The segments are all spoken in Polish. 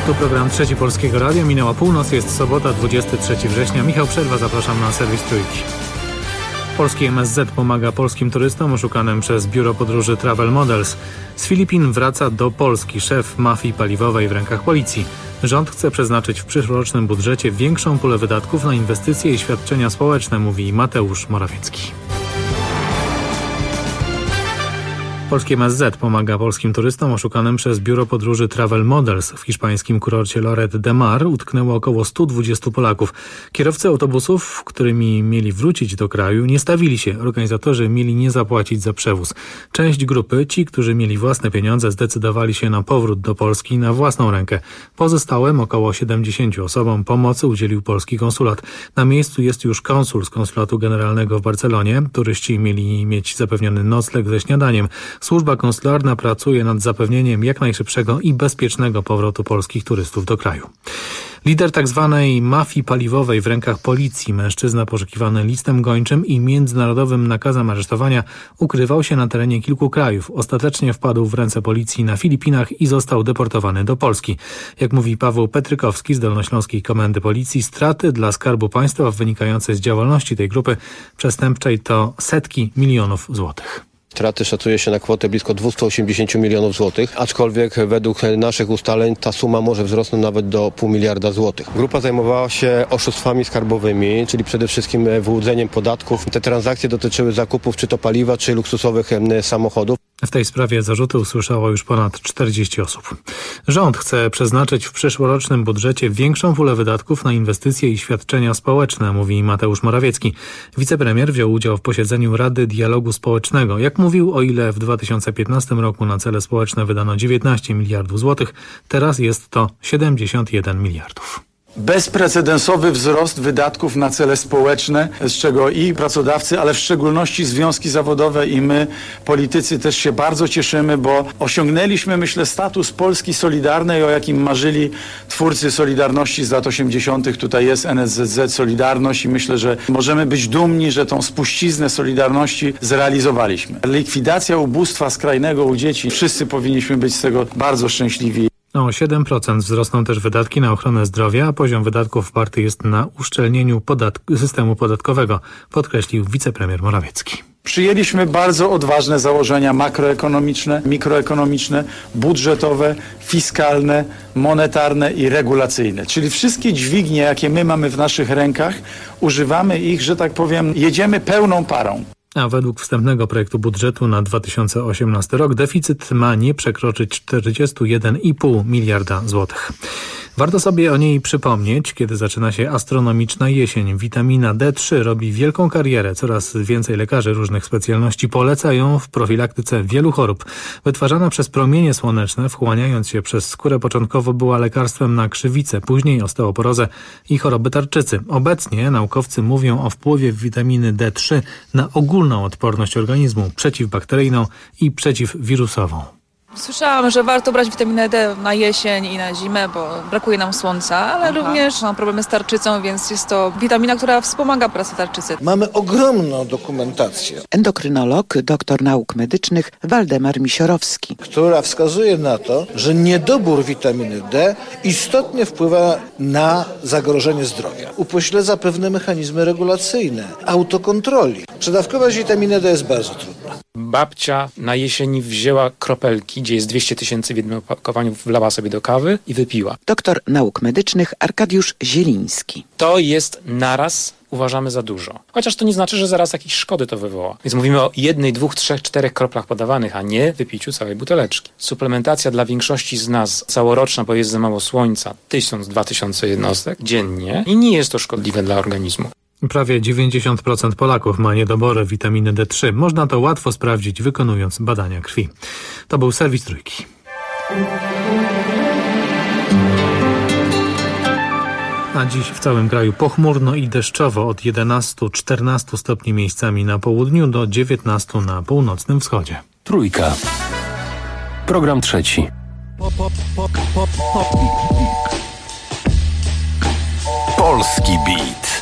Tu program Trzeci Polskiego Radia. Minęła północ, jest sobota, 23 września. Michał Przerwa, zapraszam na serwis Trójki. Polski MSZ pomaga polskim turystom oszukanym przez biuro podróży Travel Models. Z Filipin wraca do Polski szef mafii paliwowej w rękach policji. Rząd chce przeznaczyć w przyszłorocznym budżecie większą pulę wydatków na inwestycje i świadczenia społeczne, mówi Mateusz Morawiecki. Polski MSZ pomaga polskim turystom oszukanym przez biuro podróży Travel Models. W hiszpańskim kurorcie Lloret de Mar utknęło około 120 Polaków. Kierowcy autobusów, którymi mieli wrócić do kraju, nie stawili się. Organizatorzy mieli nie zapłacić za przewóz. Część grupy, ci, którzy mieli własne pieniądze, zdecydowali się na powrót do Polski na własną rękę. Pozostałym, około 70 osobom, pomocy udzielił polski konsulat. Na miejscu jest już konsul z konsulatu generalnego w Barcelonie. Turyści mieli mieć zapewniony nocleg ze śniadaniem. Służba konsularna pracuje nad zapewnieniem jak najszybszego i bezpiecznego powrotu polskich turystów do kraju. Lider tzw. mafii paliwowej w rękach policji, mężczyzna poszukiwany listem gończym i międzynarodowym nakazem aresztowania, ukrywał się na terenie kilku krajów. Ostatecznie wpadł w ręce policji na Filipinach i został deportowany do Polski. Jak mówi Paweł Petrykowski z Dolnośląskiej Komendy Policji, straty dla Skarbu Państwa wynikające z działalności tej grupy przestępczej to setki milionów złotych. Straty szacuje się na kwotę blisko 280 milionów złotych, aczkolwiek według naszych ustaleń ta suma może wzrosnąć nawet do $500 miliarda złotych. Grupa zajmowała się oszustwami skarbowymi, czyli przede wszystkim wyłudzeniem podatków. Te transakcje dotyczyły zakupów czy to paliwa, czy luksusowych samochodów. W tej sprawie zarzuty usłyszało już ponad 40 osób. Rząd chce przeznaczyć w przyszłorocznym budżecie większą pulę wydatków na inwestycje i świadczenia społeczne, mówi Mateusz Morawiecki. Wicepremier wziął udział w posiedzeniu Rady Dialogu Społecznego. Jak mówił, o ile w 2015 roku na cele społeczne wydano 19 miliardów złotych, teraz jest to 71 miliardów. Bezprecedensowy wzrost wydatków na cele społeczne, z czego i pracodawcy, ale w szczególności związki zawodowe i my, politycy, też się bardzo cieszymy, bo osiągnęliśmy, myślę, status Polski solidarnej, o jakim marzyli twórcy Solidarności z lat 80. Tutaj jest NSZZ Solidarność i myślę, że możemy być dumni, że tą spuściznę Solidarności zrealizowaliśmy. Likwidacja ubóstwa skrajnego u dzieci, wszyscy powinniśmy być z tego bardzo szczęśliwi. O 7% wzrosną też wydatki na ochronę zdrowia, a poziom wydatków oparty jest na uszczelnieniu systemu podatkowego, podkreślił wicepremier Morawiecki. Przyjęliśmy bardzo odważne założenia makroekonomiczne, mikroekonomiczne, budżetowe, fiskalne, monetarne i regulacyjne. Czyli wszystkie dźwignie, jakie my mamy w naszych rękach, używamy ich, że tak powiem, jedziemy pełną parą. A według wstępnego projektu budżetu na 2018 rok deficyt ma nie przekroczyć 41,5 miliarda złotych. Warto sobie o niej przypomnieć, kiedy zaczyna się astronomiczna jesień. Witamina D3 robi wielką karierę. Coraz więcej lekarzy różnych specjalności poleca ją w profilaktyce wielu chorób. Wytwarzana przez promienie słoneczne, wchłaniając się przez skórę, początkowo była lekarstwem na krzywicę, później osteoporozę i choroby tarczycy. Obecnie naukowcy mówią o wpływie witaminy D3 na ogólną odporność organizmu, przeciwbakteryjną i przeciwwirusową. Słyszałam, że warto brać witaminę D na jesień i na zimę, bo brakuje nam słońca, ale również mam problemy z tarczycą, więc jest to witamina, która wspomaga pracę tarczycy. Mamy ogromną dokumentację. Endokrynolog, doktor nauk medycznych Waldemar Misiorowski, która wskazuje na to, że niedobór witaminy D istotnie wpływa na zagrożenie zdrowia. Upośledza pewne mechanizmy regulacyjne, autokontroli. Przedawkować witaminę D jest bardzo trudno. Babcia na jesieni wzięła kropelki, gdzie jest 200 000 w jednym opakowaniu, wlała sobie do kawy i wypiła. Doktor nauk medycznych Arkadiusz Zieliński. To jest naraz, uważamy, za dużo. Chociaż to nie znaczy, że zaraz jakieś szkody to wywoła. Więc mówimy o 1, 2, 3, 4 kroplach podawanych, a nie wypiciu całej buteleczki. Suplementacja dla większości z nas całoroczna, bo jest za mało słońca, 1000-2000 jednostek dziennie i nie jest to szkodliwe dla organizmu. Prawie 90% Polaków ma niedobory witaminy D3. Można to łatwo sprawdzić, wykonując badania krwi. To był serwis Trójki. A dziś w całym kraju pochmurno i deszczowo od 11-14 stopni miejscami na południu do 19 na północnym wschodzie. Trójka. Program trzeci. Polski Beat.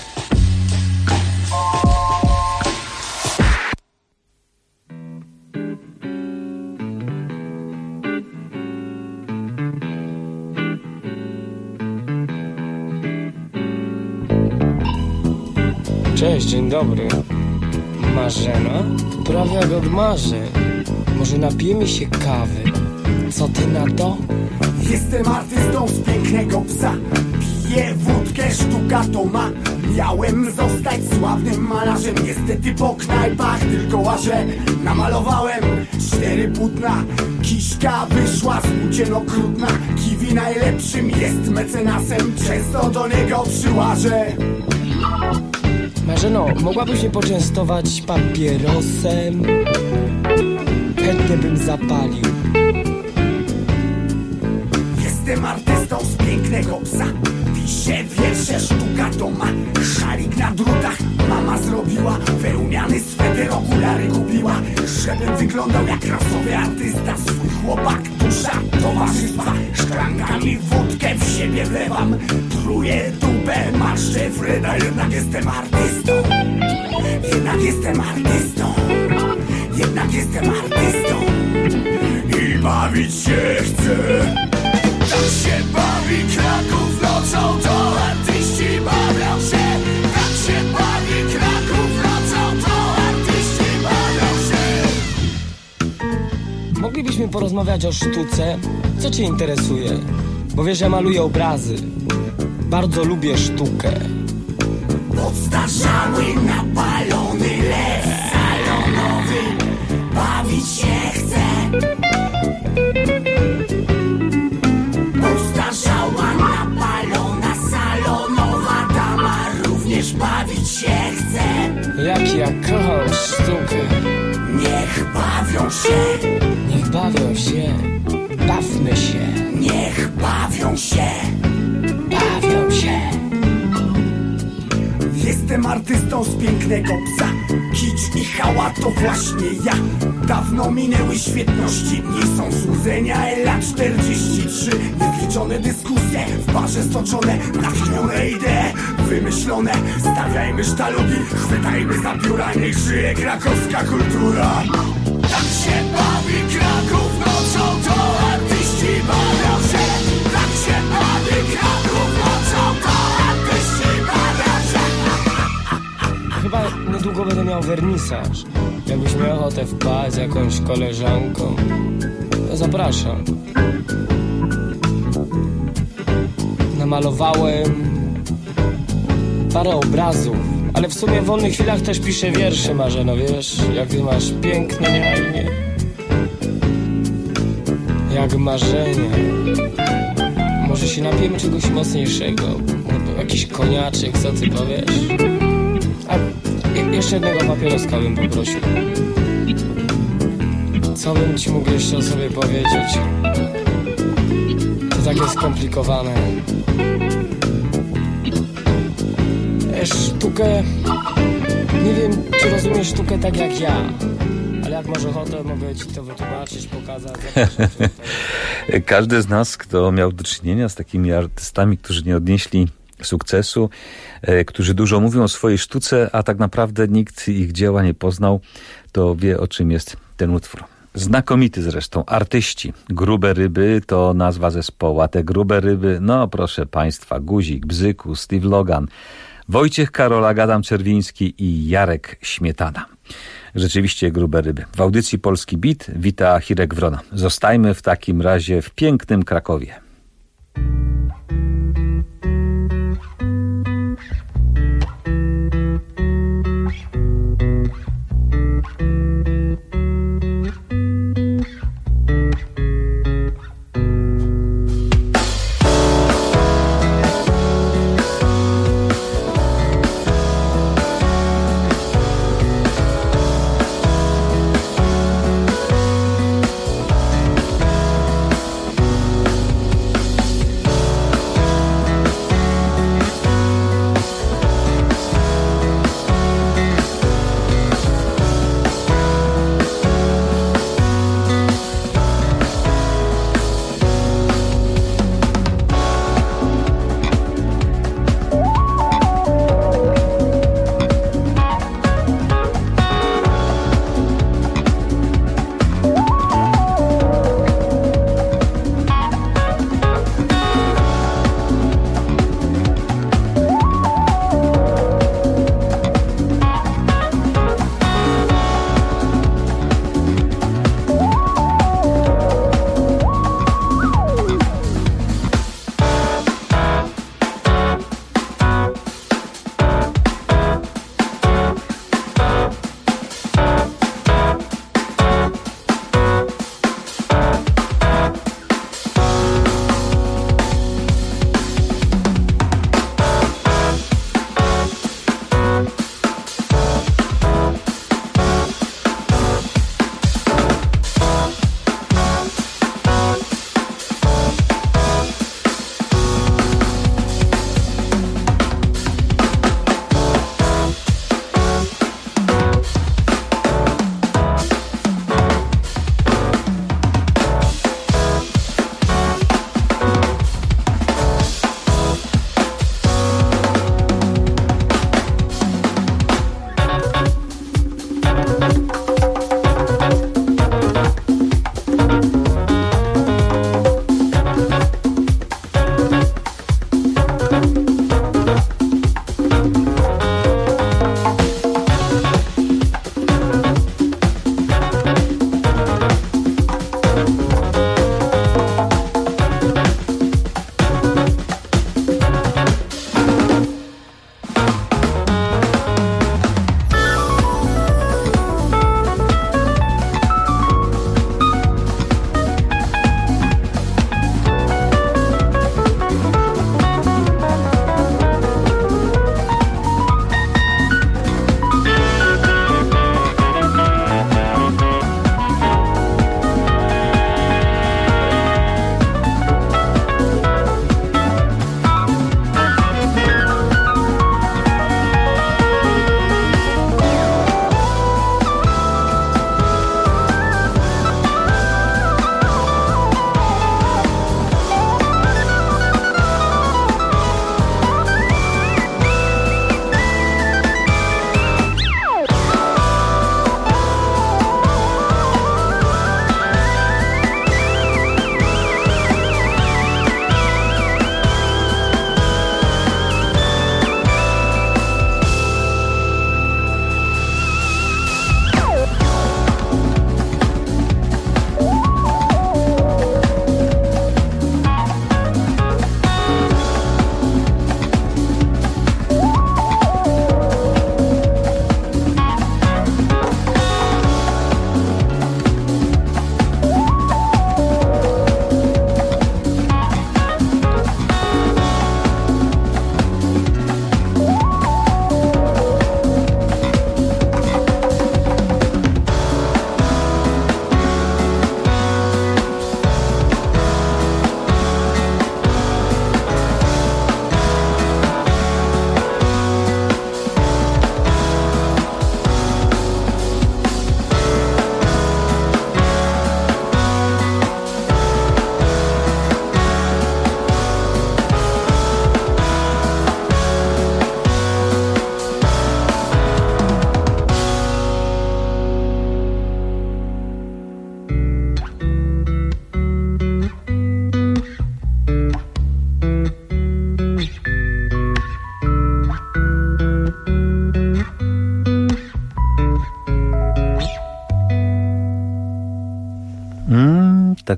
Cześć, dzień dobry. Marzena? Prawie jak od marzeń. Może napijemy się kawy? Co ty na to? Jestem artystą z pięknego psa. Piję wódkę, sztuka to ma. Miałem zostać sławnym malarzem. Niestety po knajpach tylko łażę. Namalowałem 4 płótna. Kiśka wyszła z płócien okrutna. Kiwi najlepszym jest mecenasem. Często do niego przyłażę. Marzeno, mogłabyś mnie poczęstować papierosem? Chętnie bym zapalił. Jestem artystą z pięknego psa. Piszę wiersze, sztuka to ma. Szalik na drutach mama zrobiła. Wełniany sweter, okulary kupiła. Żebym wyglądał jak rasowy artysta. Swój chłopak, dusza towarzystwa. Szklankami wódkę w siebie wlewam. Truję dupę, marszczę Freda. Jednak jestem artystą. Jednak jestem artystą. Jednak jestem artystą. I bawić się chcę. Tak się bawi Kraków nocą, to artyści bawią się. Tak się bawi Kraków nocą, to artyści bawią się. Moglibyśmy porozmawiać o sztuce? Co cię interesuje? Bo wiesz, ja maluję obrazy. Bardzo lubię sztukę. Podstarzały, napalony lew salonowy. Bawić się chce. Postarzała, napalona, salonowa dama również bawić się chce. Jak ja kocham sztukę. Niech bawią się. Niech bawią się. Bawmy się. Niech bawią się. Bawią się. Jestem artystą z pięknego psa. Kicz i hała to właśnie ja. Dawno minęły świetności. Dni są złudzenia, lat 43. Niezliczone dyskusje w barze stoczone. Natchnione idee wymyślone. Stawiajmy sztalugi, chwytajmy za pióra. Niech żyje krakowska kultura. Tak się bawi Kraków nocą, to artyści bawią się. Tak się bawi Kraków nocą, to artyści bawią się. Chyba niedługo będę miał wernisaż. Jakbyś miał ochotę wpaść z jakąś koleżanką, to zapraszam. Namalowałem parę obrazów, ale w sumie w wolnych chwilach też piszę wiersze, Marzeno, wiesz? Jak ty masz piękne na imię. Jak marzenie. Może się napijemy czegoś mocniejszego. Jakiś koniaczek, co ty powiesz? A jeszcze jednego papieroska bym poprosił. Co bym ci mógł jeszcze o sobie powiedzieć? To takie skomplikowane. Sztukę... Nie wiem, czy rozumiesz sztukę tak jak ja. Ale jak masz ochotę, mogę ci to wytłumaczyć, pokazać. Każdy z nas, kto miał do czynienia z takimi artystami, którzy nie odnieśli sukcesu, którzy dużo mówią o swojej sztuce, a tak naprawdę nikt ich dzieła nie poznał, to wie, o czym jest ten utwór. Znakomity zresztą, artyści. Grube ryby to nazwa zespołu, a te grube ryby, no proszę państwa, Guzik, Bzyku, Steve Logan, Wojciech Karolak, Adam Czerwiński i Jarek Śmietana. Rzeczywiście grube ryby. W audycji Polski Beat wita Hirek Wrona. Zostajmy w takim razie w pięknym Krakowie.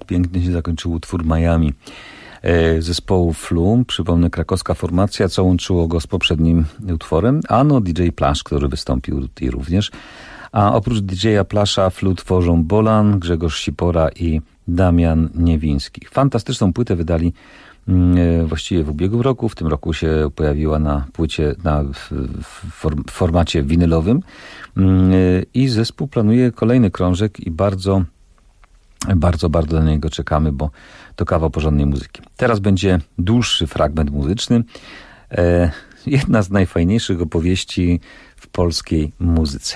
pięknie się zakończył utwór Miami zespołu Flu. Przypomnę, krakowska formacja, co łączyło go z poprzednim utworem. Ano DJ Plasz, który wystąpił tutaj również. A oprócz DJ-a Plasza Flu tworzą Bolan, Grzegorz Sipora i Damian Niewiński. Fantastyczną płytę wydali właściwie w ubiegłym roku. W tym roku się pojawiła na płycie w formacie winylowym i zespół planuje kolejny krążek i bardzo na niego czekamy, bo to kawał porządnej muzyki. Teraz będzie dłuższy fragment muzyczny. Jedna z najfajniejszych opowieści w polskiej muzyce.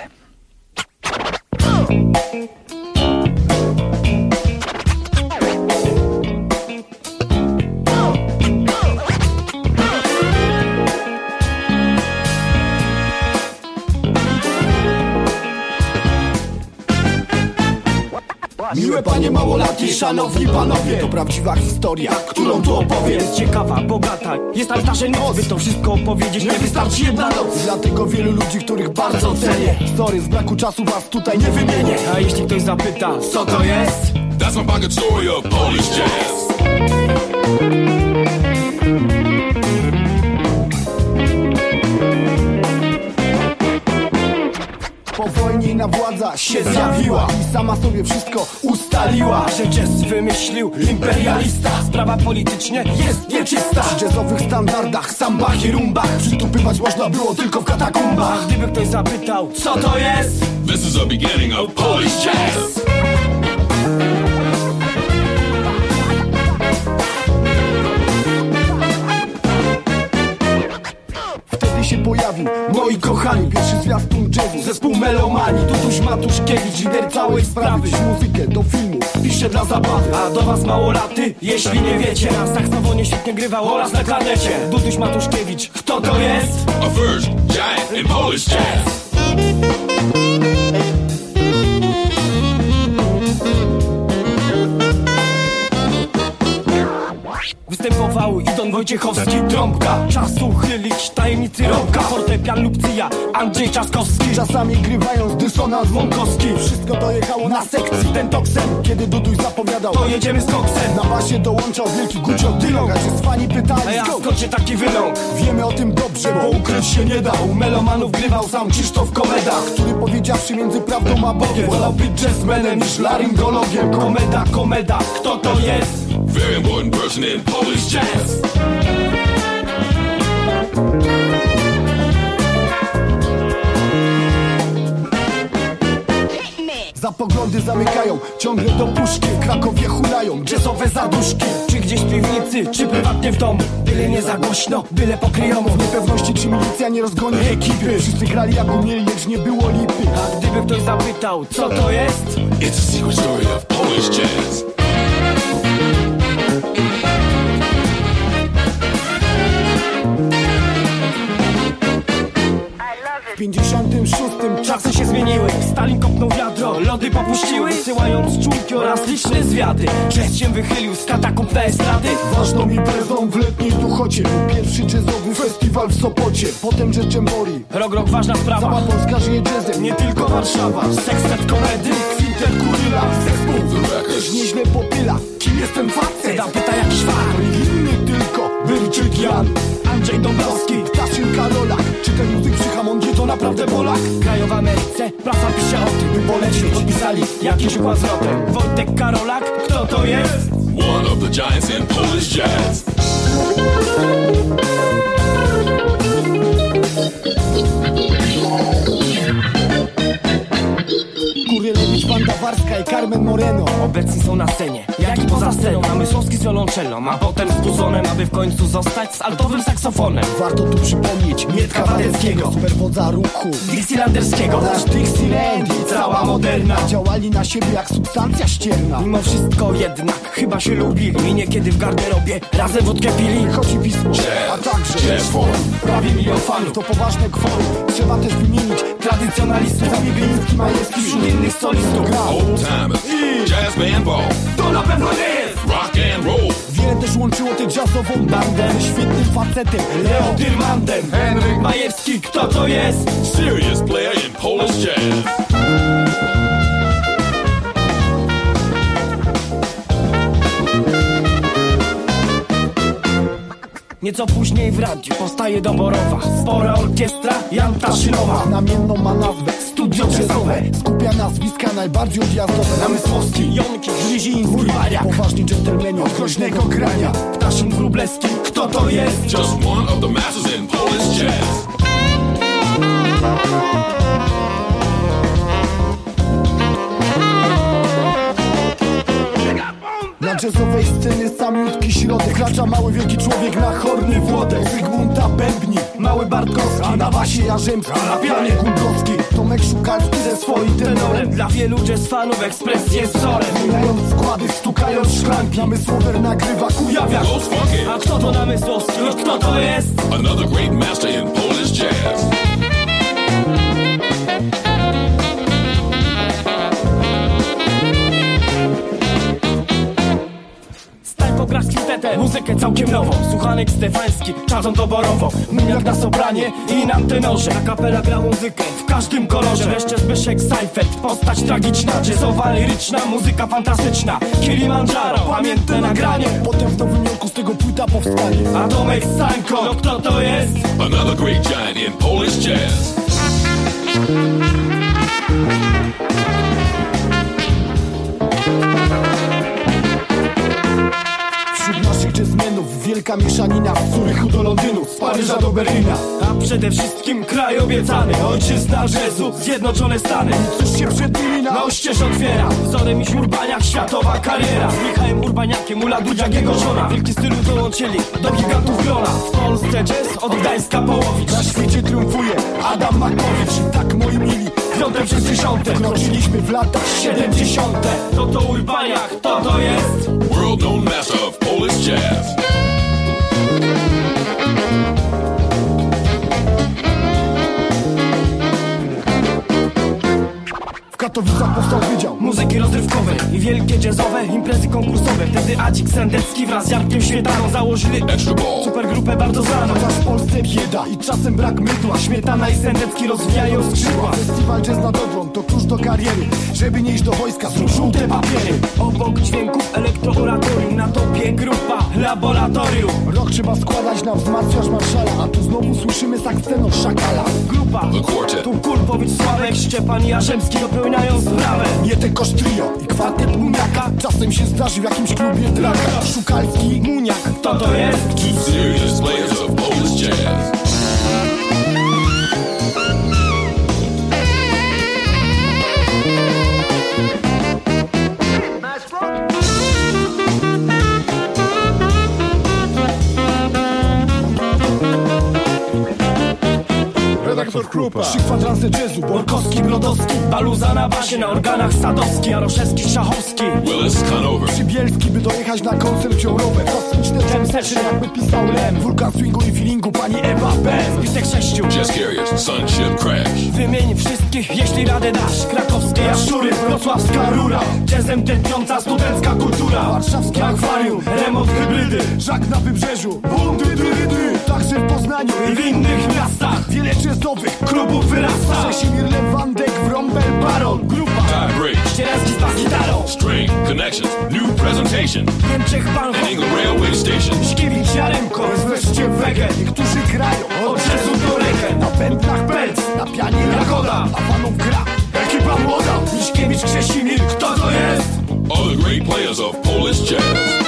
Miłe panie małolatki, szanowni panowie, to prawdziwa historia, którą tu opowiem. Jest ciekawa, bogata, jest tam starszy noc. By to wszystko opowiedzieć, nie wystarczy jedna noc. Dlatego wielu ludzi, których bardzo cenię. Sorry, z braku czasu was tutaj nie wymienię. A jeśli ktoś zapyta, co to jest? That's my pocket story of Polish jazz. Po wojnie na władza się zjawiła i sama sobie wszystko ustaliła, że jazz wymyślił imperialista. Sprawa politycznie jest nieczysta. Przy jazzowych standardach, sambach i rumbach przytupywać można było tylko w katakumbach. A gdyby ktoś zapytał, co to jest? This is the beginning of Polish jazz. Się pojawił, moi kochani, pierwszy zwiastun jazzu, zespół Melomani. Tutuś Matuszkiewicz, lider całej sprawy. Muzykę do filmu pisze dla zabawy. A do was małolaty, jeśli nie wiecie, na saksofonie świetnie grywał oraz na klarnecie Tutuś Matuszkiewicz, kto to jest? A first giant in Polish jazz. Występował i Don Wojciechowski, trąbka, czas uchylić tajemnicy rąbka, fortepian lub cyja, Andrzej Trzaskowski, czasami grywając dysonans Wąkowski. Wszystko dojechało na sekcji ten toksem, kiedy Duduś zapowiadał, to jedziemy z koksem. Na basie dołączał wielki Gucio Dylong, a się z fani pytali, a ja skąd się taki wyląg? Wiemy o tym dobrze, bo ukryć się nie da. U Melomanów grywał sam Krzysztof Komeda, który powiedziawszy między prawdą a Bogiem, wolał być jazzmenem niż laryngologiem. Komeda, kto to jest? Very important person in Polish jazz. Za poglądy zamykają, ciągle do puszki. W Krakowie hulają jazzowe zaduszki. Czy gdzieś w piwnicy, czy prywatnie w domu. Byle nie za głośno, byle pokryjomu. W niepewności, czy milicja nie rozgoni ekipy. Wszyscy grali jak umieli, lecz nie było lipy. A gdyby ktoś zapytał, co to jest? It's a secret story of Polish jazz. W 56 czasy się zmieniły. Stalin kopnął wiadro, lody popuściły, wysyłając czujki oraz liczne zwiady. Jazz się wychylił z katakumb na estrady. Ważną imprezą w letniej Duchocie był pierwszy jazzowy festiwal w Sopocie. Potem Jazz Jamboree, Rok, ważna sprawa. Cała Polska żyje jazzem, nie tylko Warszawa. Sextet komedy, kwintet Kuryla, zespół też nieźle popyla. Kim jest ten facet? Tam pyta jakiś fan. Inny tylko Byrczyk Jan, Andrzej Dąbrowski, Ptaszyn Karolak. Czy ten muzyk przy Hamondzie to naprawdę Polak? Kraj w Ameryce, prasa pisze o tym, by polecieć. Podpisali jakiś układ z rotem. Wojtek Karolak, kto to jest? One of the giants in Polish jazz. Kurylewicz, Wanda Warska i Carmen Moreno obecni są na scenie, jak i poza sceną. Namysłowski z violoncellą, a potem z buzonem, aby w końcu zostać z altowym saksofonem. Warto tu przypomnieć Mietka Wadeckiego, superwodza ruchu Dixielanderskiego. Nasz Dixieland i cała moderna działali na siebie jak substancja ścierna. Mimo wszystko jednak chyba się lubili i niekiedy w garderobie razem wódkę pili. Wychodzi pismo, a także prawie 1 milion fanów. To poważne kworum, trzeba też wymienić tradycjonalistów, Zamiebiński, Majewski, wśród innych solistów grał Old timers, jazz band ball. To na pewno nie jest rock and roll. Wiele też łączyło tę jazzową bandę świetnym facetem Leo Dyrmandem, Henryk Majewski, kto to jest? Serious player in Polish jazz. Nieco później w radiu powstaje doborowa spora orkiestra Jan Taszynowa. Znamienną ma nazwę Studio Jazzowe. Skupia nazwiska najbardziej odjazdowe. Namysłowski, Jonki, Gryziński, Urbaniak, poważni dżentelmeni od groźnego grania. Ptaszyn, Wróblewski, kto to jest? Just one of the masters in Polish jazz. Na jazzowej scenie samiutki środek. Kracza mały wielki człowiek na horny Włodek. Zygmunta Bębni, mały Bartkowski, a na basie Jarzębski, a na pianie Kulkowski. Tomek Szukalski ze swoim tenorem. Dla wielu jazz fanów ekspresję wzorem. Zmieniając składy, stukając szklanki. Namysłower nagrywa Kujawiak. A kto to Namysłowski? Kto to jest? Another great master in Polish jazz. Pogra z kwintetem, muzykę całkiem nową. Słuchanek Stefański, czadzą doborowo. Myniak na sopranie i na tenorze. A kapela gra muzykę w każdym kolorze. Wreszcie Zbyszek Seifert, postać tragiczna. Jazzowa, liryczna, muzyka fantastyczna. Kilimandżaro, pamiętne nagranie. Potem w Nowym Jorku z tego płyta powstanie. A Tomek Stanko, no kto to jest? Another great giant in Polish jazz. Wśród naszych jazzmenów wielka mieszanina. Z Zurychu do Londynu, z Paryża do Berlina. A przede wszystkim kraj obiecany, ojczyzna jazzu, Zjednoczone Stany. Cóż się przed nimi na oścież otwiera. Wzorem iś Urbaniak, światowa kariera. Z Michałem Urbaniakiem, Ula Dudziak, jego żona. Wielki stylu dołączyli do gigantów grona. W Polsce jazz od Gdańska Połowicz. Na świecie triumfuje Adam Makowicz. Tak moi mili, 5. przez 10. Wkroczyliśmy w lata 70. To Urbaniak, to jest World known master of Polish jazz. W Katowicach powstał wydział muzyki rozrywkowej i wielkie jazzowe imprezy konkursowe. Wtedy Adzik Sendecki wraz z Jankiem Śmietaną założyli Extra Ball. supergrupę bardzo znaną. Chociaż w Polsce bieda i czasem brak mydła, Śmietana i Sendecki rozwijają skrzydła. Festiwal Jazz nad Odrą to klucz do kariery. Żeby nie iść do wojska, zrób żółte papiery. Obok dźwięków elektrooratorium, na topie grupa Laboratorium. Rok trzeba składać na wzmacniacz Marszala, a tu znowu słyszymy sakscenor Szakala. Grupa The Quartet. tu Kulpowicz, Sławek, Szczepan i Jarzębski dopełniają sprawę. Nie tylko trio i kwartet Muniaka. Czasem się zdarzy w jakimś klubie draka. Szukalski, Muniak, kto to jest? Two serious players of Polish jazz. redaktor Krupa. 3 kwadranse jazzu, Borkowski, Brodowski, Baluza na basie, na organach Sadowski, Jaroszewski, Szachowski, Willis, Conover, Przybielski, by dojechać na koncert wziął rower. Kosmiczne jam session, jakby pisał Lem. Wulkan swingu i feelingu, pani Ewa B. Spisek 6 Jazz Carriers, Sunship Crash. Wymień wszystkich, jeśli radę dasz. Krakowskie Jaszczury, wrocławska Rura, jazzem tępiąca studencka kultura, warszawskie akwarium, remont hybrydy, Żak na Wybrzeżu, bum, dy, dy, dy. Także w Poznaniu i w innych miastach wiele jazzowych klubów wyrasta. Czesimir Lewandek, Wrąbel, Baron, grupa Time Break, Ścierazki z bas-gitarą, String, Connections, New Presentation, Niemczech Pan, Engel Railway Station, Śkiewicz, Jaremko, wreszcie Wege. Niektórzy grają od jazzu do reggae, na pętlach Pelc, na pianie Jagoda, a fanów gra ekipa młoda. Miśkiewicz, Krzesimir, kto to jest? all the great players of Polish jazz.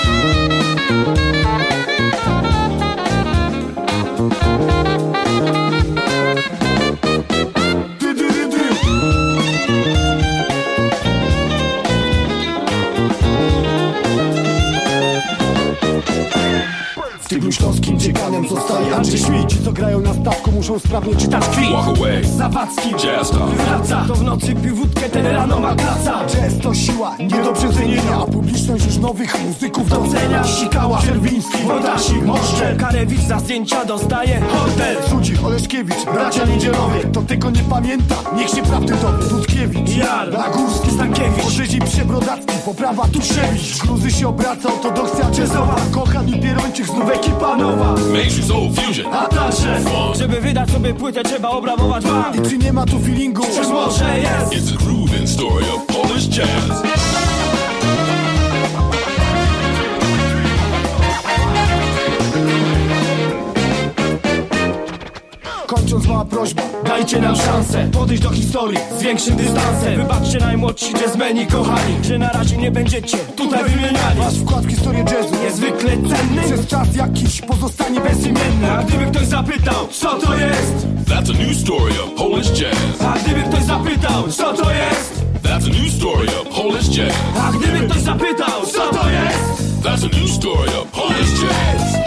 W cyklu śląskim dziekanem zostaje Andrzej Śmit. Ci, co grają na stawku, muszą sprawnie czytać kwit. Walk away, Zawadzki, Jazz Star. wraca, to w nocy pił wódkę, ten rano ma praca. Jazz to siła, nie do przecenienia, a publiczność już nowych muzyków docenia. Sikała, Czerwiński, Wodasik, Moszczel, Karewicz za zdjęcia dostaje hotel. Sudzik, Oleszkiewicz, bracia Niedzielowie. To tego nie pamięta, niech się prawdy dowie. Dudkiewicz, Jar, Nagórski, Stankiewicz, Orzyzi, Przebrodacki, poprawa Tuszewicz. Gruzy się obraca, ortodoksja jazzowa. Kochan i Pierończyk, znów ekipa nowa. Mainstream Soul Fusion, a także Fun. żeby wydać sobie płytę, trzeba obrabować bank. I czy nie ma tu feelingu? Czyż może jest? It's a grooving story of Polish jazz. mała prośba, dajcie nam szansę podejść do historii z większym dystansem. Wybaczcie najmłodsi jazzmeni kochani, że na razie nie będziecie tutaj wymieniani. Wasz wkład w historię jazzu niezwykle cenny, przez czas jakiś pozostanie bezimienny. A gdyby ktoś zapytał, co to jest? That's a new story of Polish jazz. A gdyby ktoś zapytał, co to jest? That's a new story of Polish jazz. A gdyby ktoś zapytał, co to jest? That's a new story of Polish jazz.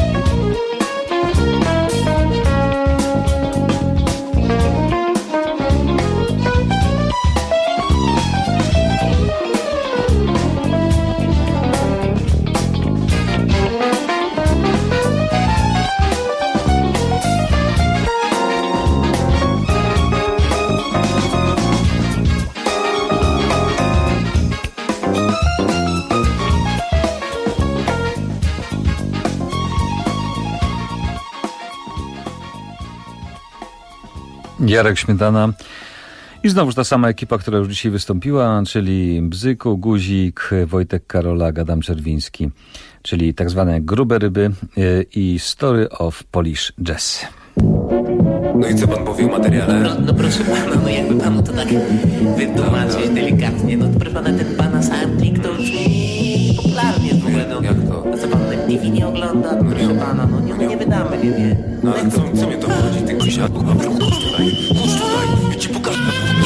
Jarek Śmietana i znowuż ta sama ekipa, która już dzisiaj wystąpiła, czyli Bzyku, Guzik, Wojtek Karola, Adam Czerwiński, czyli tak zwane grube ryby i Story of Polish Jazz. No i co pan powie o materiale? No proszę pana, no jakby panu to tak wytłumaczyć delikatnie, no to proszę pana, ten pana sampling to już popularnie w ogóle, no. Jak to? A co pan TV nie ogląda? No, proszę pana, no nie wydamy, nie. No ale co mnie to wchodzi, ty krzysiadku? Chodź tutaj, ja ci pokażę.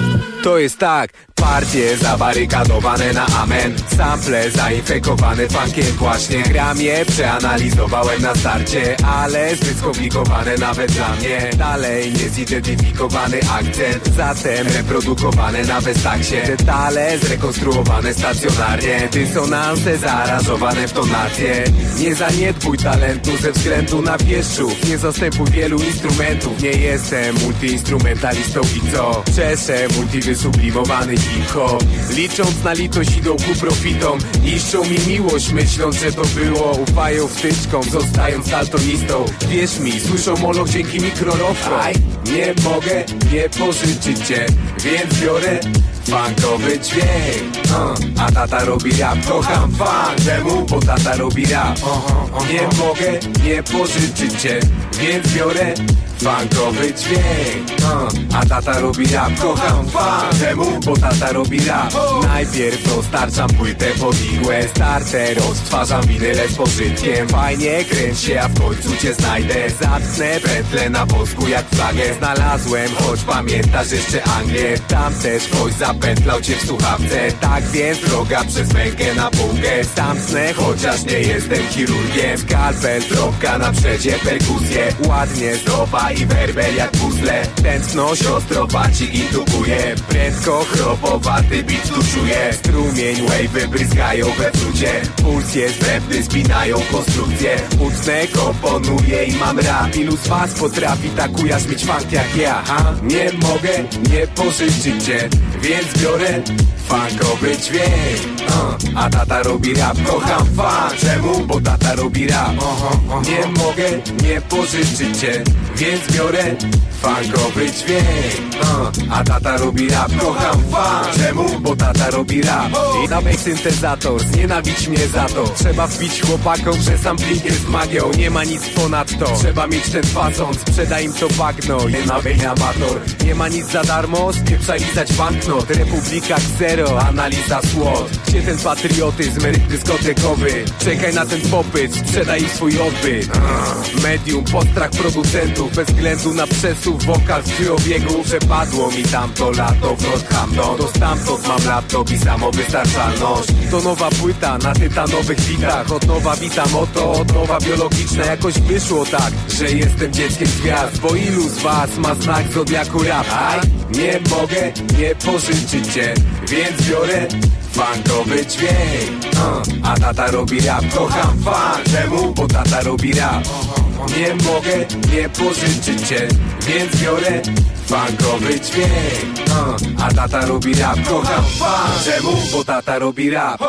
To jest tak, partie zabarykadowane na amen, sample zainfekowane funkiem właśnie. Gram je przeanalizowałem na starcie, ale zbyt skomplikowane nawet dla mnie. Dalej niezidentyfikowany akcent, zatem reprodukowane na Westaksie. Detale zrekonstruowane stacjonarnie, dysonanse zaaranżowane w tonację. Nie zaniedbuj talentu ze względu na pieszczów, nie zastępuj wielu instrumentów. Nie jestem multiinstrumentalistą i co? Czeszę multivysublimowany hip-hop. Licząc na litość idą ku profitom, niszczą mi miłość myśląc, że to było. Ufają wtyczkom, zostając daltonistą. Wierz mi, słyszą molo dzięki mikrorofon. Nie mogę nie pożyczyć cię, więc biorę funkowy dźwięk. A tata robi rap, kocham funk. Czemu? Bo tata robi rap. Nie mogę nie pożyczyć cię, więc biorę funkowy dźwięk. A tata robi rap, kocham funk. Czemu? Bo tata robi rap. Najpierw dostarczam płytę pod igłę, starter, odtwarzam winyle z pożytkiem. Fajnie, kręć się, a w końcu cię znajdę. Zatknę pętlę na wosku jak flagę. Znalazłem, choć pamiętasz jeszcze Anglię. Tam też ktoś zapętlał cię w słuchawce. Tak więc droga przez mękę na półkę. Stamsnę, chociaż nie jestem chirurgiem. Skalpel, trąbka na przedzie, perkusję. Ładnie zdoba i werbel jak puzzle. Tętno, siostro, bacik indukuje. Prędko, chropowaty beat tu czuję. Strumień, wave'y bryzgają we wrócie. Puls jest wrębny, spinają konstrukcję. Utnę, komponuję i mam rap. Ilu z was potrafi tak ujarzmić funk jak ja? Nie mogę nie pożyczyć cię, więc biorę funkowy dźwięk. A tata robi rap, kocham funk. Czemu? Bo tata robi rap. Nie mogę nie pożyczyć cię, więc biorę funkowy dźwięk. A tata robi rap, kocham funk. Czemu? Bo tata robi rap. I dawaj syntezator, znienawidź mnie za to. Trzeba wbić chłopakom, że sampling jest magią. Nie ma nic ponadto, trzeba mieć ten fason. Sprzedaj im to bagno, nie nawej amator. Nie ma nic za darmo, spieprzaj lizać banknot. Republika Xero, analiza SWOT. Gdzie ten patriotyzm dyskotekowy? Czekaj na ten popyt, sprzedaj im swój odbyt. Medium, postrach producentów, bez względu na przesuw wokal w krwiobiegu. Przepadło mi tamto lato w Northampton. To stamtąd mam laptop i samowystarczalność. To nowa płyta na tytanowych bitach. Od nowa witam oto, od nowa biologiczna. Jakoś wyszło tak, że jestem dzieckiem gwiazd. Bo ilu z was ma znak zodiaku rap? Nie mogę nie pożyczyć cię, więc biorę funkowy dźwięk. A tata robi rap, kocham funk. Czemu? Bo tata robi rap. Nie mogę nie pożyczyć cię, więc biorę funkowy dźwięk. A tata robi rap, kocham funk. Czemu? Bo tata robi rap.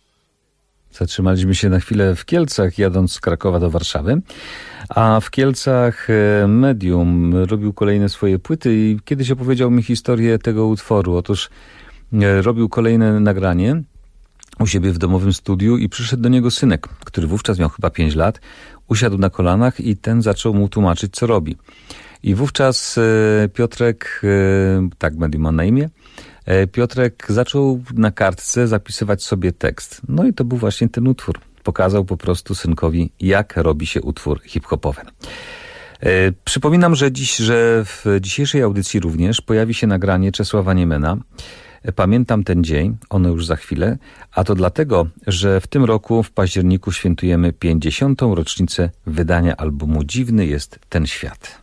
Zatrzymaliśmy się na chwilę w Kielcach, jadąc z Krakowa do Warszawy. A w Kielcach Medium robił kolejne swoje płyty i kiedyś opowiedział mi historię tego utworu. Otóż robił kolejne nagranie u siebie w domowym studiu i przyszedł do niego synek, który wówczas miał chyba 5 lat. Usiadł na kolanach i ten zaczął mu tłumaczyć, co robi. I wówczas Piotrek, tak medium ma na imię, Piotrek zaczął na kartce zapisywać sobie tekst. No i to był właśnie ten utwór. Pokazał po prostu synkowi, jak robi się utwór hip-hopowy. Przypominam, że w dzisiejszej audycji również pojawi się nagranie Czesława Niemena. Pamiętam ten dzień, ono już za chwilę, a to dlatego, że w tym roku w październiku świętujemy 50. rocznicę wydania albumu Dziwny jest ten świat.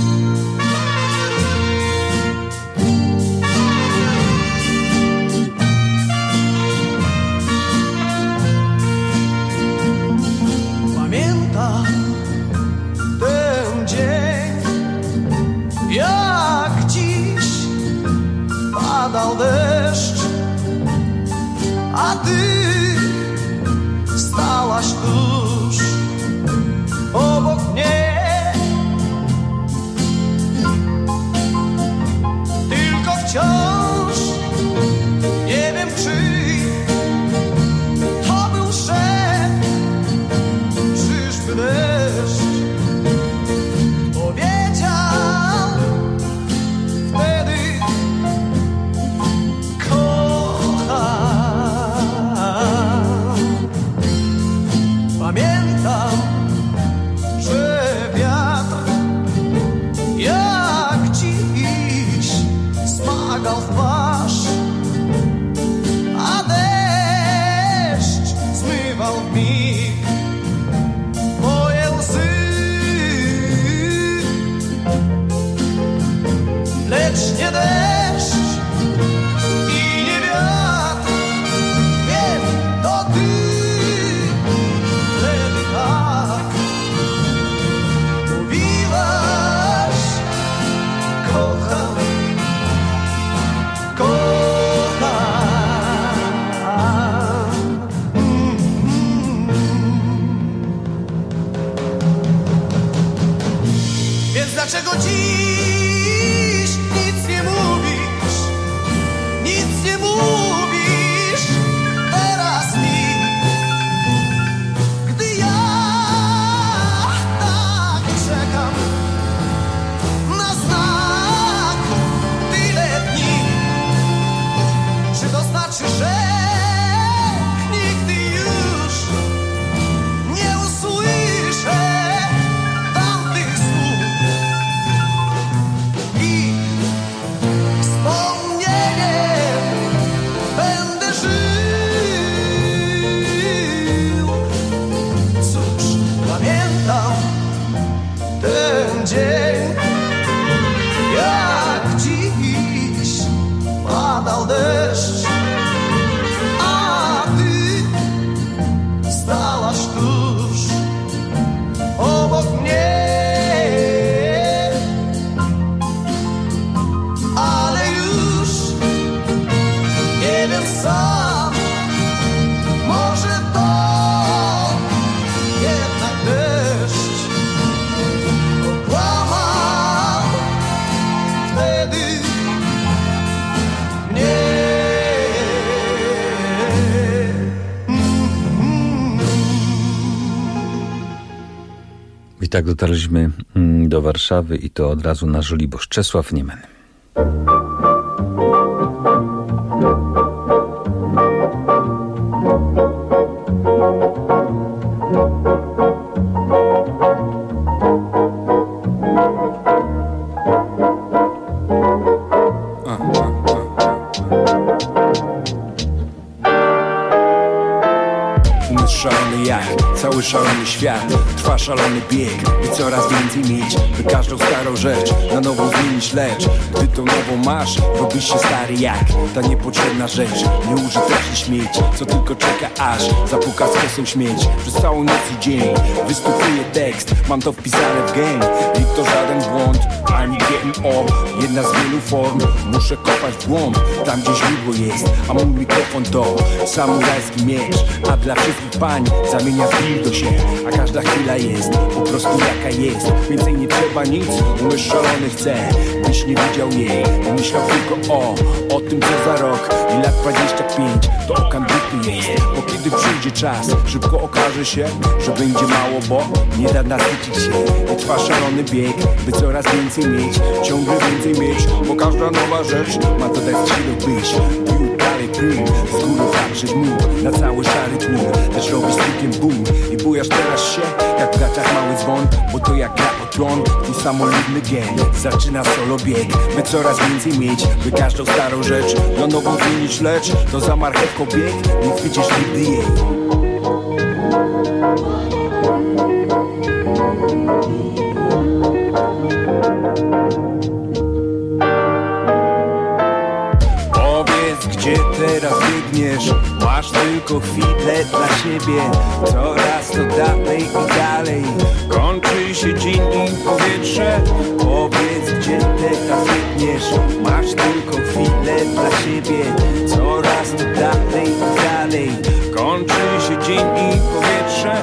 Pamiętam ten dzień, jak dziś padał deszcz, a ty stałaś tuż obok mnie. Tylko wciąż nie wiem, czy to był szept, czyżby deszcz powiedział wtedy kocham. Pamiętam, że wiatr jak dziś smagał w twarz, a deszcz zmywał w mig moje łzy. Lecz nie deszcz i nie wiatr, wiem, to ty wtedy tak mówiłaś, kocham, kocham. Więc dlaczego dziś nic nie mówisz, nic nie mówisz teraz mi, gdy ja tak czekam na znak tyle dni? Czy to znaczy, że nigdy już nie usłyszę tamtych słów i wspomnieniem będę żył? Cóż, pamiętam ten dzień, jak dziś padał deszcz, a ty stałaś tuż obok mnie. Ale już nie wiem sam, może to jednak deszcz okłamał wtedy mnie. I tak dotarliśmy do Warszawy i to od razu na Żoliborz. Czesław Niemen. Umysł szalony jak cały szalony świat. Trwa szalony bieg, by coraz więcej mieć, by każdą starą rzecz na nową zmienić. Lecz gdy tą nową masz, robisz się stary jak ta niepotrzebna rzecz, nieużyteczny śmieć, co tylko czeka aż zapuka z kosą śmieć. Przez całą noc i dzień występuje tekst, mam to wpisane w game. I to żaden błąd, I'm getting off. Jedna z wielu form, muszę kopać w głąb, tam gdzie źródło jest. A mój mikrofon to samurajski miecz. A dla wszystkich pań zamienia dildo się. A każda chwila jest po prostu jaka jest. Więcej nie trzeba nic, umysł szalony chce, byś nie widział jej. Myślał tylko o tym co za rok i lat 25 to okan dupy jest. Bo kiedy przyjdzie czas, szybko okaże się, że będzie mało, bo nie da nasycić się. I trwa szalony bieg, by coraz więcej mieć, ciągle więcej mieć. Bo każda nowa rzecz ma dodać ci do być. Pił dalej prym, z góry patrzeć mógł na cały szary tłum. Lecz robi stukiem boom i bujasz teraz się jak w gaciach mały dzwon. Bo to jak gra o tron, twój samolubny gen zaczyna solo bieg, by coraz więcej mieć, by każdą starą rzecz na nową zmienić. Lecz to za marchewką bieg, nie chwycisz nigdy jej. Powiedz, gdzie teraz biegniesz? Masz tylko chwilę dla siebie. Coraz to dalej i dalej. Kończy się dzień i powietrze. Powiedz, gdzie teraz biegniesz? Masz tylko chwilę dla siebie. Coraz to dalej i dalej. Kończy się dzień i powietrze.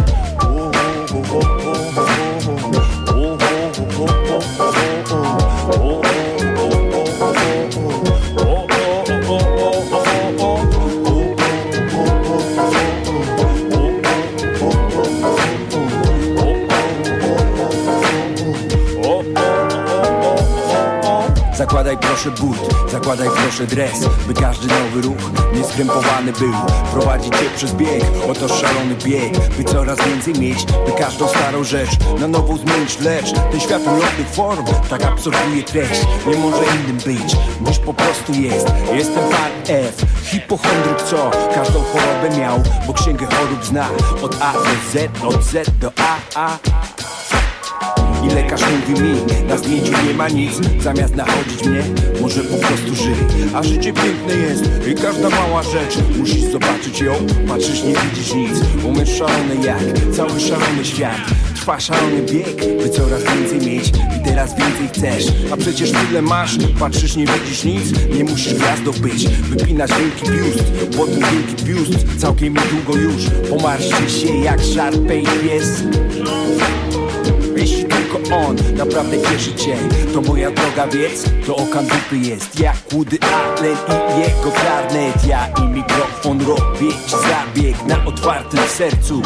Zakładaj proszę but, zakładaj proszę dres, by każdy nowy ruch nieskrępowany był. Prowadzi cię przez bieg, oto szalony bieg, by coraz więcej mieć, by każdą starą rzecz na nową zmienić. Lecz ten świat ulotnych form tak absorbuje treść, nie może innym być niż po prostu jest. Jestem pan F, hipochondryk, co każdą chorobę miał, bo księgę chorób zna od A do Z, od Z do A. I lekarz mówi mi, na zdjęciu nie ma nic. Zamiast nachodzić mnie, może po prostu żyj. A życie piękne jest i każda mała rzecz musisz zobaczyć ją, patrzysz, nie widzisz nic. Umysł szalony jak cały szalony świat. Trwa szalony bieg, by coraz więcej mieć i teraz więcej chcesz. A przecież tyle masz, patrzysz, nie widzisz nic. Nie musisz gwiazdą być, wypinasz wielki biust. Bo ten wielki biust całkiem niedługo już pomarszczy się jak szarpej pies. Jeśli tylko on naprawdę cieszy cię, to moja droga wiedz, to okan dupy jest jak Woody Allen i jego klarnet. Ja i mikrofon robię ci zabieg na otwartym sercu.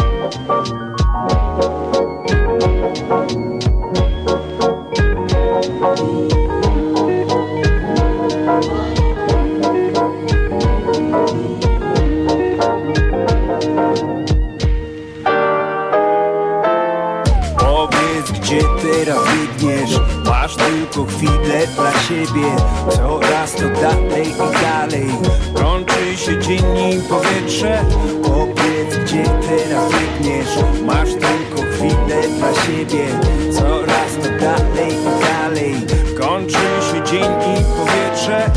Gdzie teraz biegniesz? Masz tylko chwilę dla siebie. Coraz to dalej i dalej. Kończy się dzień i powietrze. Powiedz, gdzie teraz biegniesz? Masz tylko chwilę dla siebie. Coraz to dalej i dalej. Kończy się dzień i powietrze.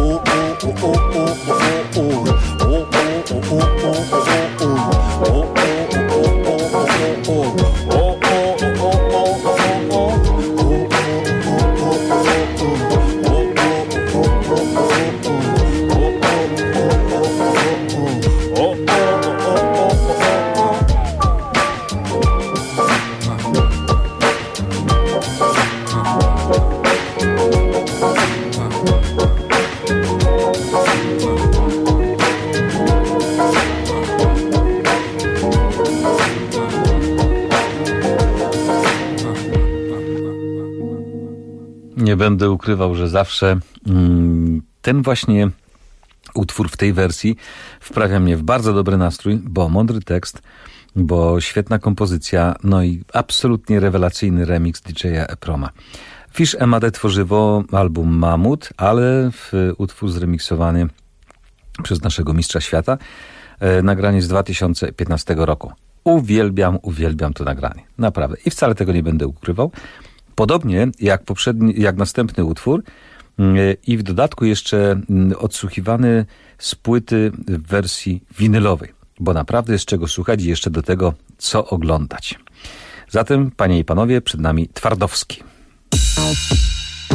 Nie będę ukrywał, że zawsze ten właśnie utwór w tej wersji wprawia mnie w bardzo dobry nastrój, bo mądry tekst, bo świetna kompozycja, no i absolutnie rewelacyjny remix DJ-a Eproma. Fish Emade tworzywo album Mamut, ale utwór zremiksowany przez naszego mistrza świata, nagranie z 2015 roku. Uwielbiam to nagranie, naprawdę. I wcale tego nie będę ukrywał. Podobnie jak następny utwór i w dodatku jeszcze odsłuchiwany z płyty w wersji winylowej, bo naprawdę jest czego słuchać i jeszcze do tego co oglądać. Zatem, panie i panowie, przed nami Twardowski.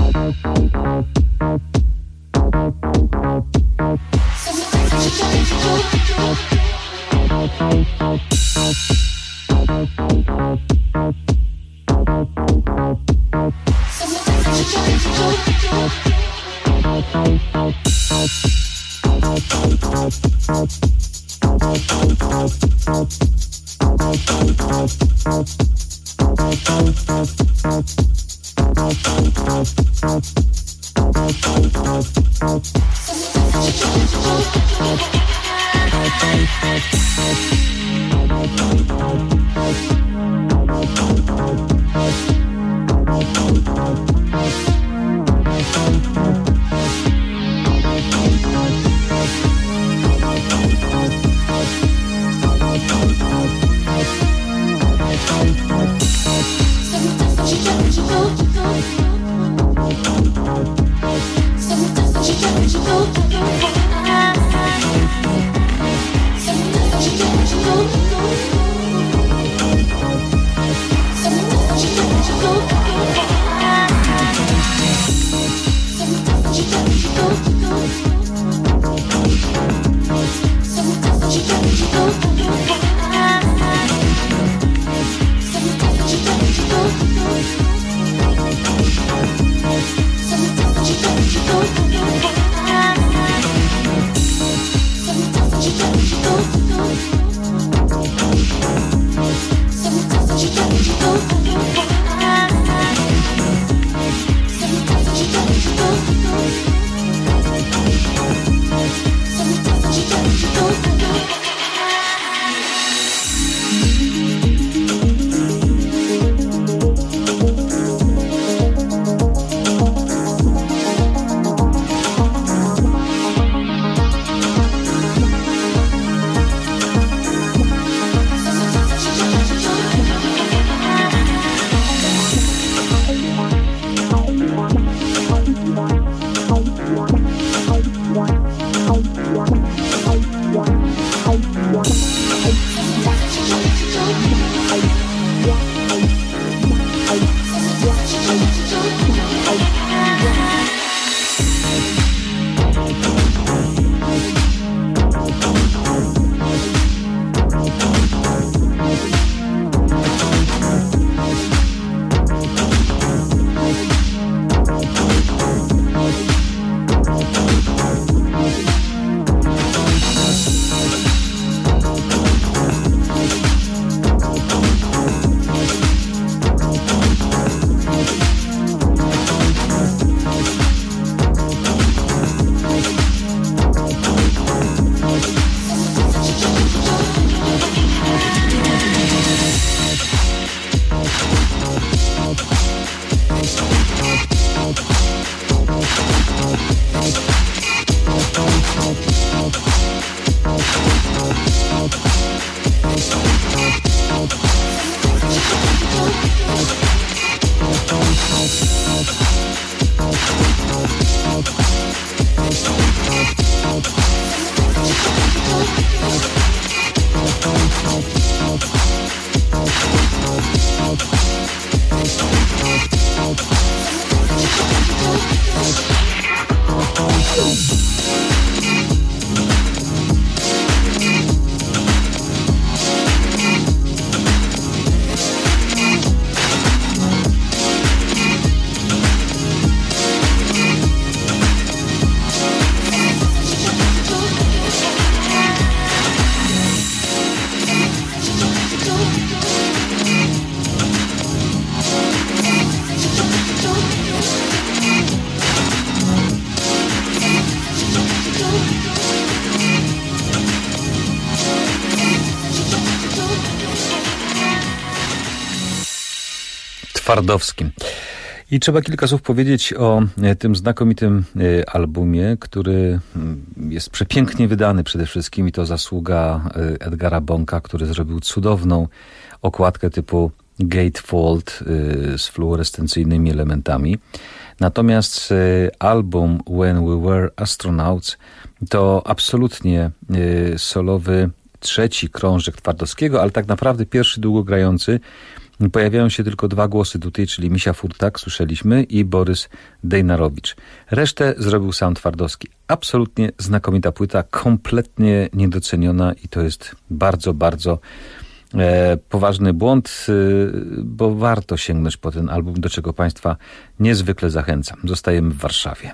Twardowskim. I trzeba kilka słów powiedzieć o tym znakomitym albumie, który jest przepięknie wydany przede wszystkim i to zasługa Edgara Bonka, który zrobił cudowną okładkę typu gatefold z fluorescencyjnymi elementami. Natomiast album When We Were Astronauts to absolutnie solowy trzeci krążek Twardowskiego, ale tak naprawdę pierwszy długogrający, Pojawiają się tylko 2 głosy tutaj, czyli Misia Furtak, słyszeliśmy, i Borys Dejnarowicz. Resztę zrobił sam Twardowski. Absolutnie znakomita płyta, kompletnie niedoceniona i to jest bardzo, bardzo poważny błąd, bo warto sięgnąć po ten album, do czego Państwa niezwykle zachęcam. Zostajemy w Warszawie.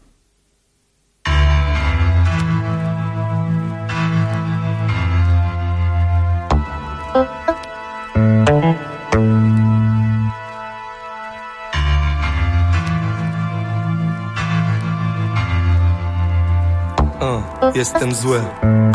Jestem zły.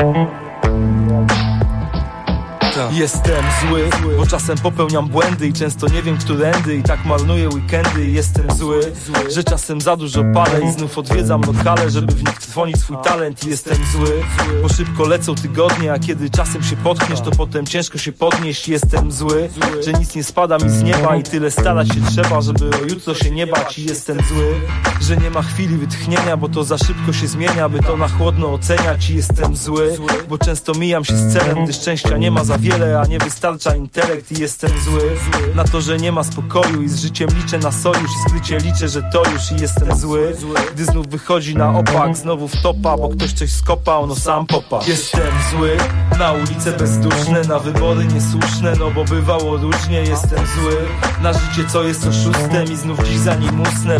Jestem zły, bo czasem popełniam błędy i często nie wiem którędy i tak marnuję weekendy i jestem zły, że czasem za dużo palę i znów odwiedzam lokale, żeby w nich trwonić swój talent i jestem zły, bo szybko lecą tygodnie, a kiedy czasem się potkniesz, to potem ciężko się podnieść. Jestem zły, że nic nie spada mi z nieba i tyle starać się trzeba, żeby o jutro się nie bać i jestem zły, że nie ma chwili wytchnienia, bo to za szybko się zmienia, by to na chłodno oceniać i jestem zły, bo często mijam się z celem, gdy szczęścia nie ma za wiele, a nie wystarcza intelekt i jestem zły na to, że nie ma spokoju i z życiem liczę na sojusz i skrycie liczę, że to już i jestem zły, gdy znów wychodzi na opak, znowu wtopa, bo ktoś coś skopa, ono sam popa. Jestem zły, na ulice bezduszne, na wybory niesłuszne, no bo bywało różnie. Jestem zły, na życie co jest oszustem i znów dziś za nim usnę.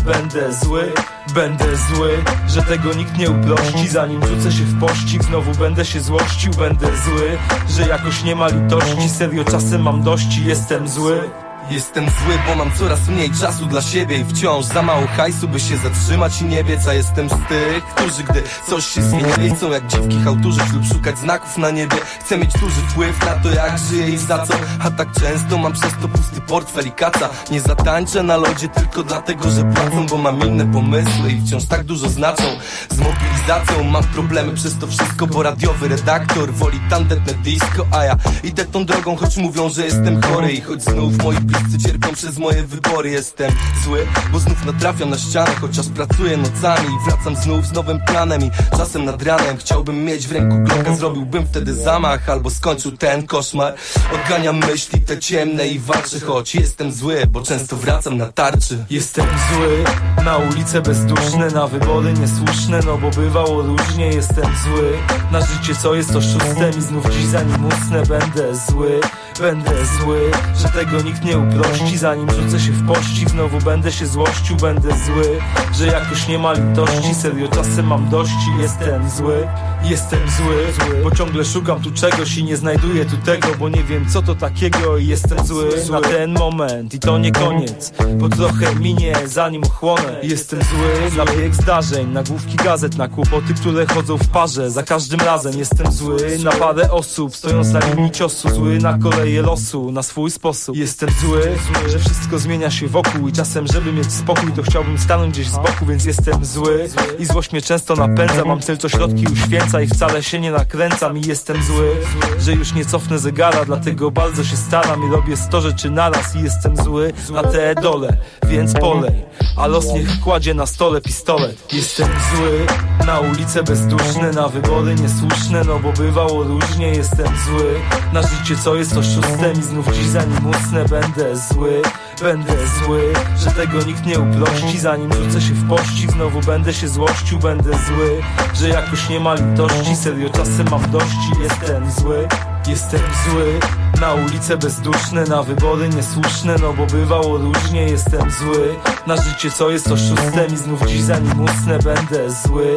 Będę zły, że tego nikt nie uprości, zanim rzucę się w pościg, znowu będę się złościł. Będę zły, że jakoś nie ma litości, serio czasem mam dość i jestem zły. Jestem zły, bo mam coraz mniej czasu dla siebie i wciąż za mało hajsu, by się zatrzymać i nie biec. A jestem z tych, którzy gdy coś się zmieni, chcą jak dziwki chałturzyć lub szukać znaków na niebie. Chcę mieć duży wpływ na to, jak żyję i za co, a tak często mam przez to pusty portfel i kaca. Nie zatańczę na lodzie tylko dlatego, że płacą, bo mam inne pomysły i wciąż tak dużo znaczą. Z mobilizacją mam problemy przez to wszystko, bo radiowy redaktor woli tandetne disco, a ja idę tą drogą, choć mówią, że jestem chory i choć znów moi bliscy cierpią przez moje wybory. Jestem zły, bo znów natrafiam na ścianę, chociaż pracuję nocami i wracam znów z nowym planem i czasem nad ranem chciałbym mieć w ręku Glocka, zrobiłbym wtedy zamach albo skończył ten koszmar. Odganiam myśli te ciemne i walczę, choć jestem zły, bo często wracam na tarczy. Jestem zły, na ulice bezduszne, na wybory niesłuszne, no bo bywało różnie. Jestem zły, na życie co jest oszustem i znów dziś za nim usnę. Będę zły, że tego nikt nie uprości, zanim rzucę się w pościg, znowu będę się złościł. Będę zły, że jakoś nie ma litości, serio czasem mam dość i jestem zły. Jestem zły, bo ciągle szukam tu czegoś i nie znajduję tu tego, bo nie wiem co to takiego i jestem zły na ten moment i to nie koniec, bo trochę minie zanim ochłonę. Jestem zły na bieg zdarzeń, na główki gazet, na kłopoty, które chodzą w parze za każdym razem. Jestem zły na parę osób stojąc na linii ciosu, zły na koleje losu, na swój sposób. Jestem zły, że wszystko zmienia się wokół i czasem żeby mieć spokój to chciałbym stanąć gdzieś z boku, więc jestem zły i złość mnie często napędza. Mam tylko środki uświęca i wcale się nie nakręcam i jestem zły, że już nie cofnę zegara, dlatego bardzo się staram i robię 100 rzeczy naraz i jestem zły na te dole, więc polej, a los niech kładzie na stole pistolet. Jestem zły, na ulice bezduszne, na wybory niesłuszne, no bo bywało różnie. Jestem zły, na życie co jest oszustem i znów dziś za nim usnę. Będę zły, że tego nikt nie uprości, zanim rzucę się w pościg, znowu będę się złościł. Będę zły, że jakoś nie ma litości, serio czasem mam dość i jestem zły. Jestem zły, na ulice bezduszne, na wybory niesłuszne, no bo bywało różnie. Jestem zły, na życie co jest oszustem i znów dziś za nim usnę. Będę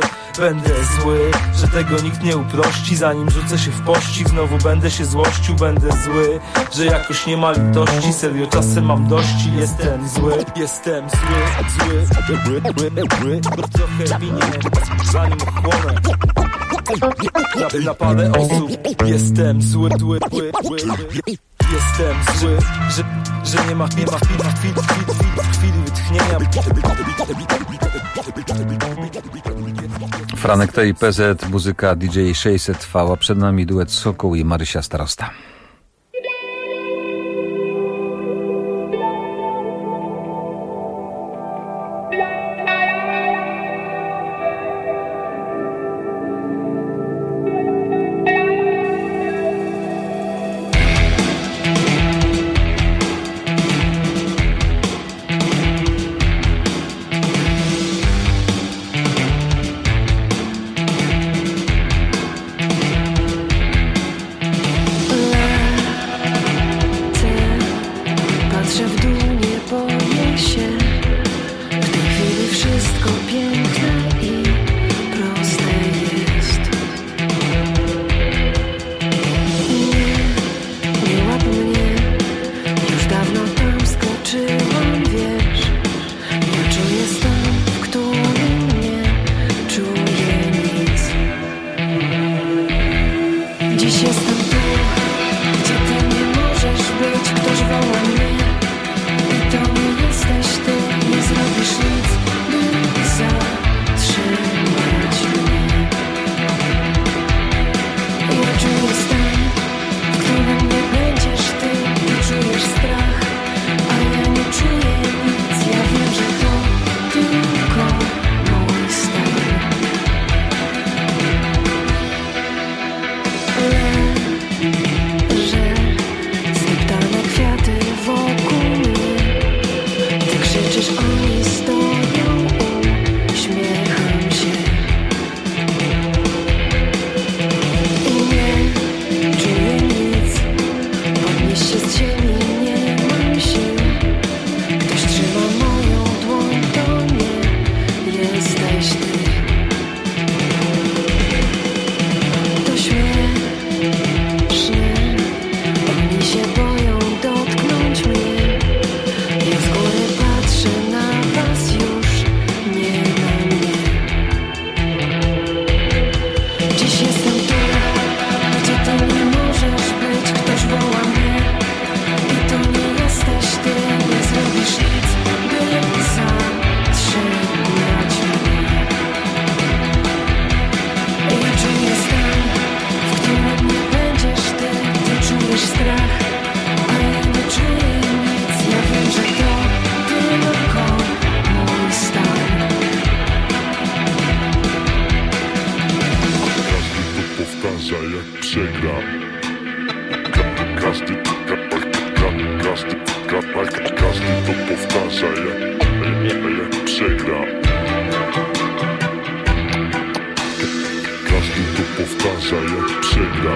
zły, że tego nikt nie uprości, zanim rzucę się w pościg, znowu będę się złościł. Będę zły, że jakoś nie ma litości, serio czasem mam dość i jestem zły. Jestem zły, bo trochę minie zanim ochłonę. Na parę osób jestem zły. Jestem zły, że nie ma chwili wytchnienia. Franek T i PZ, muzyka DJ 600 trwała. Przed nami duet Sokół i Marysia Starosta. patrzę w dół, nie boję się. W tej chwili wszystko piękne i proste jest. Nie łap mnie, już dawno tam skoczyłam, wiesz. Ja czuję stan, w którym nie czuję nic. Dziś jestem tu, gdzie ty nie możesz być. Ktoś woła mnie i to nie jesteś ty. Nie zrobisz nic, by zatrzymać mnie. Ja czuję stan, w którym nie będziesz ty. Ty czujesz strach, a ja nie czuję nic. Ja wiem, że to tylko mój stan. Leżę, zdeptane kwiaty wokół mnie. Ty krzyczysz, oni stoją, uśmiecham się. I nie czuję nic, podnieś się z ziemi, nie mam sił. Ktoś trzyma moją dłoń, to nie jesteś ty. To śmieszne, oni się boją dotknąć mnie. Ja z góry patrzę na was, już nie na mnie. Dziś jestem tu, gdzie ty nie możesz być. Ktoś woła mnie i to nie jesteś ty. Nie zrobisz nic, by zatrzymać mnie. Ja czuję stan, w którym nie będziesz ty. Ty czujesz strach, a ja nie czuję nic. Ja wiem, że to tylko mój stan. Powtarza jak przegra. Każdy to powtarza jak przegra. Każdy to powtarza jak przegra.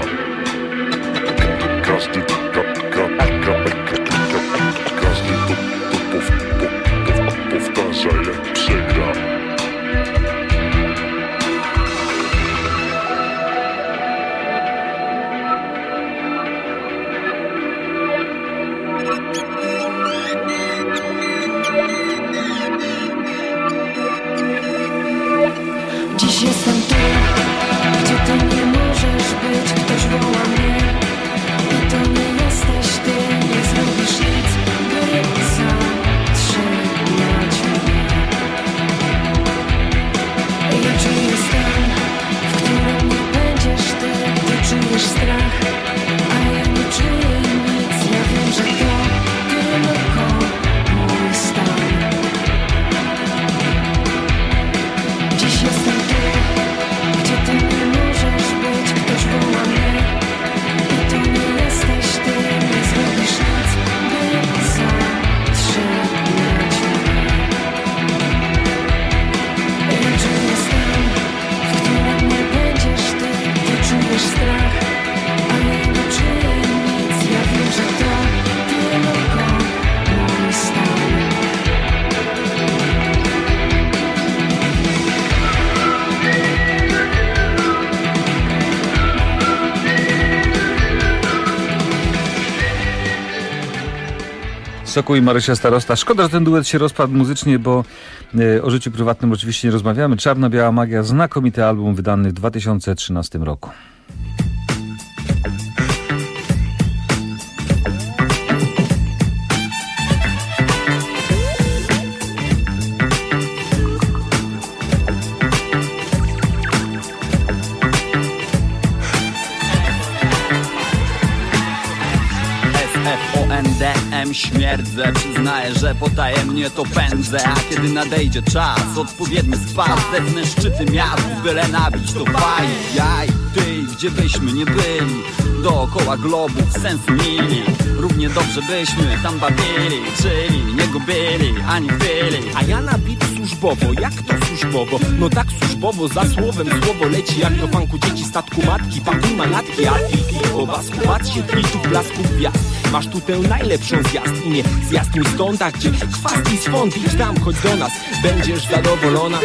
Każdy to powtarza jak przegra. Dziś jestem tu, gdzie ty nie możesz być. Ktoś woła mnie i to nie jesteś ty. Nie zrobisz nic, by zatrzymać mnie. Ja czuję stan, w którym nie będziesz ty. Ty czujesz strach, a ja nie czuję nic. Ja wiem, że to tylko mój stan. Dziś jestem tu, gdzie ty nie możesz być. Ktoś woła mnie i to nie jesteś ty. Nie zrobisz nic, by zatrzymać mnie. Ja czuję stan, w którym nie będziesz ty. Ty czujesz strach, a ja nie czuję nic. Ja wiem, że to tylko mój stan. Sokół i Marysia Starosta. Szkoda, że ten duet się rozpadł muzycznie, bo o życiu prywatnym oczywiście nie rozmawiamy. Czarno-biała magia, znakomity album wydany w 2013 roku. FONDM śmierdzę, przyznaję, że potajemnie to pędzę. A kiedy nadejdzie czas, odpowiedni spas, zetnę szczyty miast, byle nabić to faj, jaj. ty, gdzie byśmy nie byli. Dookoła globów sensu mili. Równie dobrze byśmy tam bawili, czyli nie gubili, ani chwili. A ja na bit służbowo, jak to służbowo? No tak służbowo, za słowem słowo leci jak do funku dzieci statku matki. Pakuj manatki, a ty o basku, patrz się tu blasku gwiazd. Masz tu tę najlepszą zjazd i nie zjazd mi stąd, a gdzie chwast i swąd, idź tam, chodź do nas, będziesz zadowolona.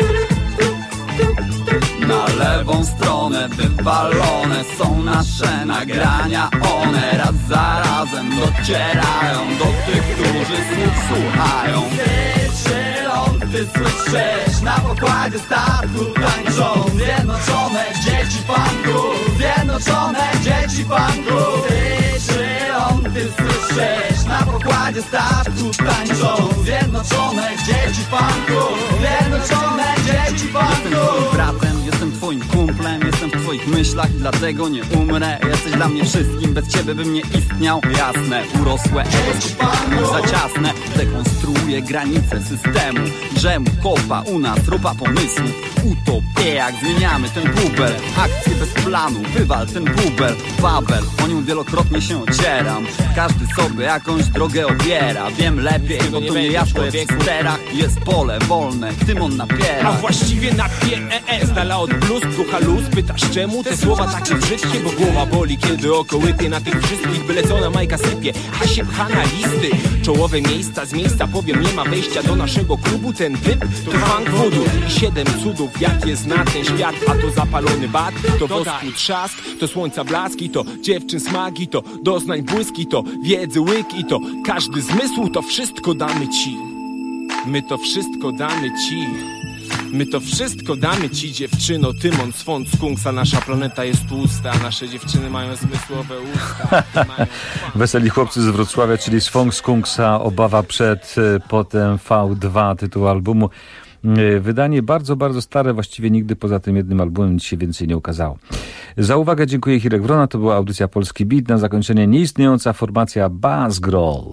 Na lewą stronę wywalone są nasze nagrania. One raz za razem docierają do tych, którzy słów słuchają. Ty słyszysz, na pokładzie statku tańczą zjednoczone dzieci funku, zjednoczone dzieci funku. Ty słyszysz, na pokładzie statku tańczą zjednoczone dzieci funku, zjednoczone dzieci funku. Jestem twoim bratem, jestem twoim kumplem, jestem w twoich myślach i dlatego nie umrę. Jesteś dla mnie wszystkim, bez ciebie bym nie istniał. Jasne, urosłe ego za ciasne. Dekonstruuję granice systemu, drzemu kopa u nas, ropa pomysłów. Utopię jak zmieniamy ten bubel. Akcje bez planu, wywal ten bubel. Babel, o nią wielokrotnie się ocieram. Każdy sobie jakąś drogę obiera. Wiem lepiej, bo to nie ja, to jest w sterach. Jest pole wolne, tym on napiera. A właściwie napie z dala od bluz, krucha luz. Pytasz czemu te słowa takie brzydkie? Bo głowa boli, kiedy oko łypie na tych wszystkich. Byle co na Majka sypie, a się pcha na listy. Czołowe miejsca, z miejsca powiem, nie ma wejścia do naszego klubu. Ten typ to funk voodoo i 7 cudów, jakie zna ten świat. A to zapalony bat, to wosku trzask, to słońca blaski, to dziewczyn smagi, to doznań błyski, to wiedzy łyk i to każdy zmysł. To wszystko damy ci. My to wszystko damy ci. My to wszystko damy ci, dziewczyno. Tymon, swąd, skunks, a nasza planeta jest tłusta. A nasze dziewczyny mają zmysłowe usta. Weseli chłopcy z Wrocławia, czyli Swąk Skunksa, Obawa przed, potem V2, tytuł albumu. Wydanie bardzo, bardzo stare, właściwie nigdy poza tym jednym albumem nic się więcej nie ukazało. Za uwagę dziękuję, Hirek Wrona, to była audycja Polski Beat. Na zakończenie nieistniejąca formacja Buzzgroll.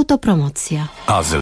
Autopromocja. Azyl